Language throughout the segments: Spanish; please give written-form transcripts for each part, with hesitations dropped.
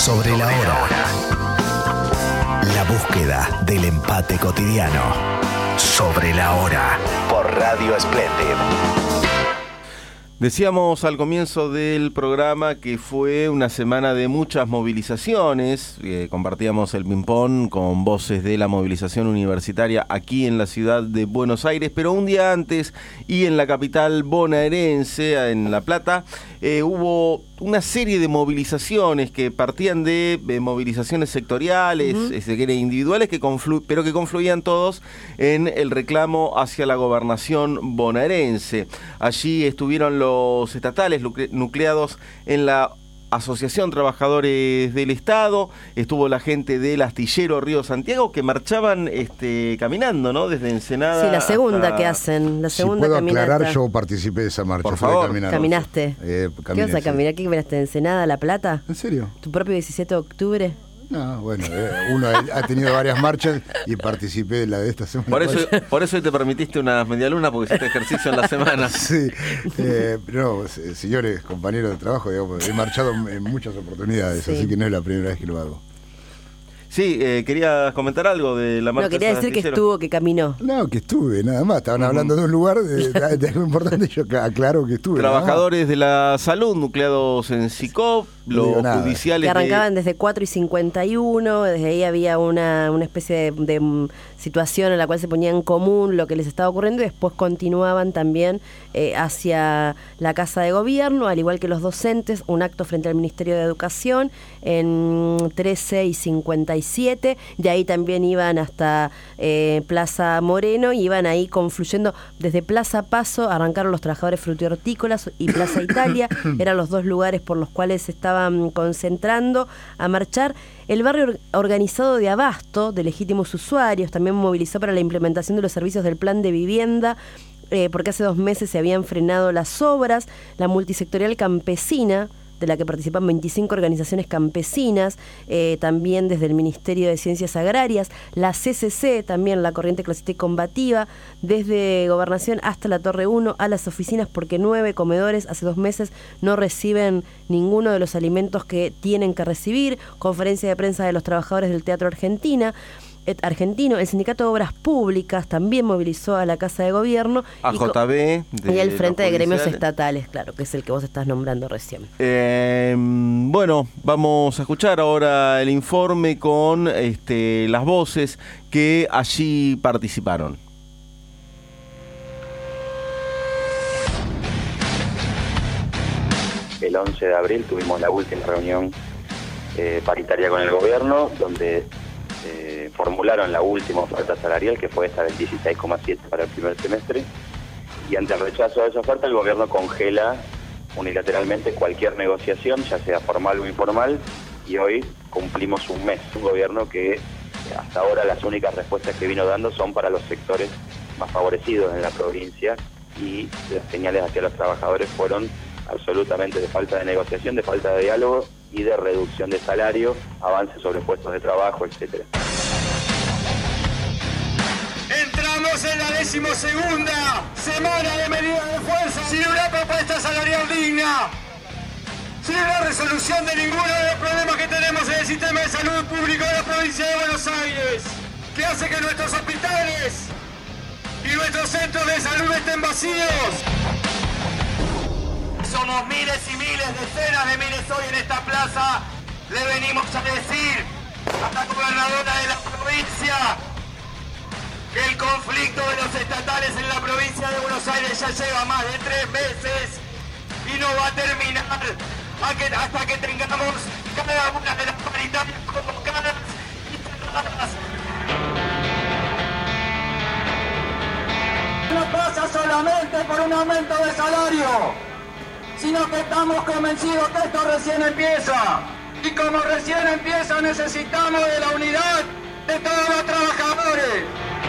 Sobre la hora. La búsqueda del empate cotidiano. Sobre la hora. Por Radio Splendid. Decíamos al comienzo del programa que fue una semana de muchas movilizaciones. Compartíamos el ping-pong con voces de la movilización universitaria aquí en la ciudad de Buenos Aires, pero un día antes y en la capital bonaerense, en La Plata, hubo una serie de movilizaciones que partían de movilizaciones sectoriales, individuales, pero que confluían todos en el reclamo hacia la gobernación bonaerense. Allí estuvieron los estatales nucleados en la Asociación Trabajadores del Estado, estuvo la gente del Astillero Río Santiago que marchaban caminando, ¿no? Desde Ensenada. Sí, la segunda hasta... que hacen, la segunda si puedo caminata. aclarar, yo participé de esa marcha. Por favor. ¿Caminaste? Caminé, ¿Qué vas a caminar? ¿Qué caminaste? ¿Ensenada, La Plata? ¿En serio? ¿Tu propio 17 de octubre? No, bueno, uno ha tenido varias marchas y participé de la de esta semana. Por eso hoy te permitiste unas medialunas porque hiciste ejercicio en la semana. Sí, no, señores, compañeros de trabajo, digamos, he marchado en muchas oportunidades, Sí. Así que no es la primera vez que lo hago. Sí, ¿querías comentar algo de la marcha? No, quería decir que caminó. No, que estuve, nada más. Estaban hablando de un lugar de algo importante, yo aclaro que estuve. Trabajadores de la salud nucleados en SICOP, los judiciales que arrancaban desde 4:51, desde ahí había una especie de situación en la cual se ponía en común lo que les estaba ocurriendo y después continuaban también hacia la Casa de Gobierno, al igual que los docentes, un acto frente al Ministerio de Educación en 13:57, de ahí también iban hasta Plaza Moreno y iban ahí confluyendo desde Plaza Paso, arrancaron los trabajadores frutihortícolas y Plaza Italia, eran los dos lugares por los cuales se estaban concentrando a marchar. El barrio organizado de Abasto, de legítimos usuarios, también movilizó para la implementación de los servicios del plan de vivienda, porque hace 2 meses se habían frenado las obras. La multisectorial campesina, de la que participan 25 organizaciones campesinas, también desde el Ministerio de Ciencias Agrarias, la CCC, también la Corriente Clasista y Combativa, desde Gobernación hasta la Torre 1, a las oficinas, porque 9 comedores hace 2 meses no reciben ninguno de los alimentos que tienen que recibir. Conferencia de prensa de los trabajadores del Teatro Argentino. El Sindicato de Obras Públicas también movilizó a la Casa de Gobierno AJB y el Frente de Gremios Estatales, claro, que es el que vos estás nombrando recién. Bueno, vamos a escuchar ahora el informe con las voces que allí participaron. El 11 de abril tuvimos la última reunión paritaria con el gobierno, donde formularon la última oferta salarial, que fue esta del 16,7 para el primer semestre, y ante el rechazo de esa oferta el gobierno congela unilateralmente cualquier negociación, ya sea formal o informal, y hoy cumplimos un mes. Un gobierno que hasta ahora las únicas respuestas que vino dando son para los sectores más favorecidos en la provincia, y las señales hacia los trabajadores fueron absolutamente de falta de negociación, de falta de diálogo y de reducción de salario, avances sobre puestos de trabajo, etcétera. Entramos en la 12ª semana de medidas de fuerza, sin una propuesta salarial digna, sin una resolución de ninguno de los problemas que tenemos en el sistema de salud público de la provincia de Buenos Aires, que hace que nuestros hospitales y nuestros centros de salud estén vacíos. Somos miles y miles, decenas de miles hoy en esta plaza. Le venimos a decir a la gobernadora de la provincia que el conflicto de los estatales en la provincia de Buenos Aires ya lleva más de 3 meses y no va a terminar hasta que tengamos cada una de las paritarias convocadas y cerradas. No pasa solamente por un aumento de salario, sino que estamos convencidos que esto recién empieza. Y como recién empieza, necesitamos de la unidad de todos los trabajadores.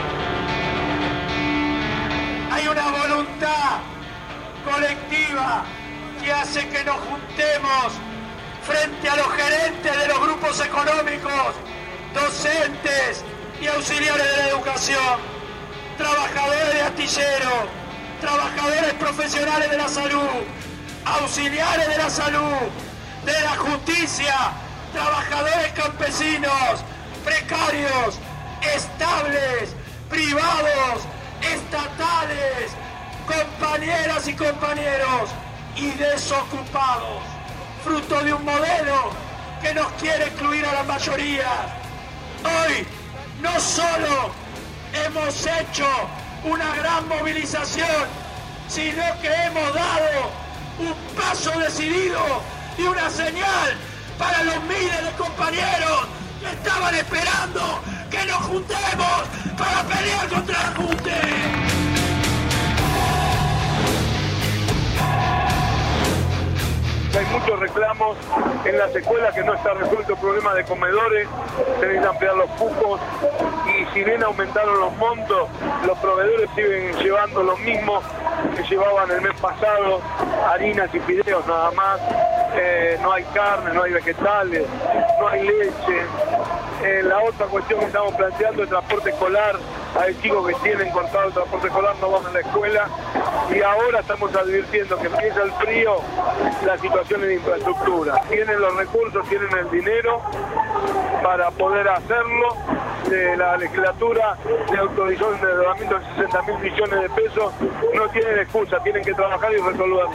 Hay una voluntad colectiva que hace que nos juntemos frente a los gerentes de los grupos económicos, docentes y auxiliares de la educación, trabajadores de astillero, trabajadores profesionales de la salud, auxiliares de la salud, de la justicia, trabajadores campesinos, precarios, estables, privados, estatales, compañeras y compañeros y desocupados, fruto de un modelo que nos quiere excluir a la mayoría. Hoy no solo hemos hecho una gran movilización, sino que hemos dado un paso decidido y una señal para los miles de compañeros que estaban esperando que nos juntemos para pelear contra el ajuste. Hay muchos reclamos en las escuelas que no está resuelto el problema de comedores, se necesitan ampliar los cupos y si bien aumentaron los montos, los proveedores siguen llevando lo mismo que llevaban el mes pasado, harinas y fideos nada más, no hay carne, no hay vegetales, no hay leche. La otra cuestión que estamos planteando es el transporte escolar. Hay chicos que tienen cortado el transporte escolar, no van a la escuela y ahora estamos advirtiendo que empieza el frío, la situación es de infraestructura. Tienen los recursos, tienen el dinero para poder hacerlo. La legislatura le autorizó un endeudamiento de 60.000 millones de pesos, no tienen excusa, tienen que trabajar y resolverlo.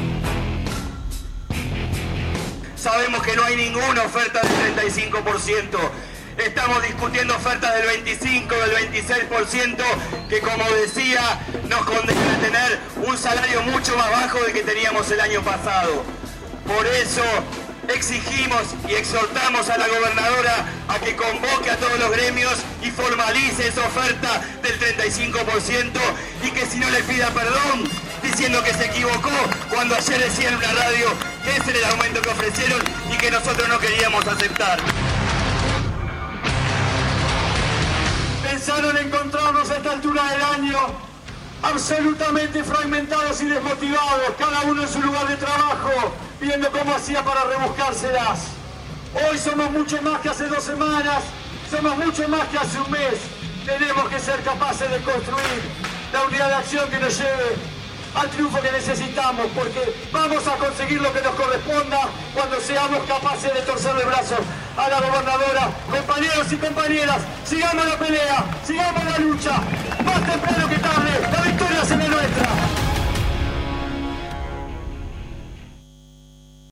Sabemos que no hay ninguna oferta del 35%. Estamos discutiendo ofertas del 25, del 26%, que como decía, nos condenan a tener un salario mucho más bajo del que teníamos el año pasado. Por eso exigimos y exhortamos a la gobernadora a que convoque a todos los gremios y formalice esa oferta del 35% y que si no le pida perdón, diciendo que se equivocó cuando ayer decía en una radio que ese era el aumento que ofrecieron y que nosotros no queríamos aceptar. Pensaron encontrarnos a esta altura del año absolutamente fragmentados y desmotivados, cada uno en su lugar de trabajo, viendo cómo hacía para rebuscárselas. Hoy somos mucho más que hace 2 semanas, somos mucho más que hace un mes. Tenemos que ser capaces de construir la unidad de acción que nos lleve al triunfo que necesitamos, porque vamos a conseguir lo que nos corresponda cuando seamos capaces de torcerle el brazo a la gobernadora. Compañeros y compañeras, sigamos la pelea, sigamos la lucha, más temprano que tarde.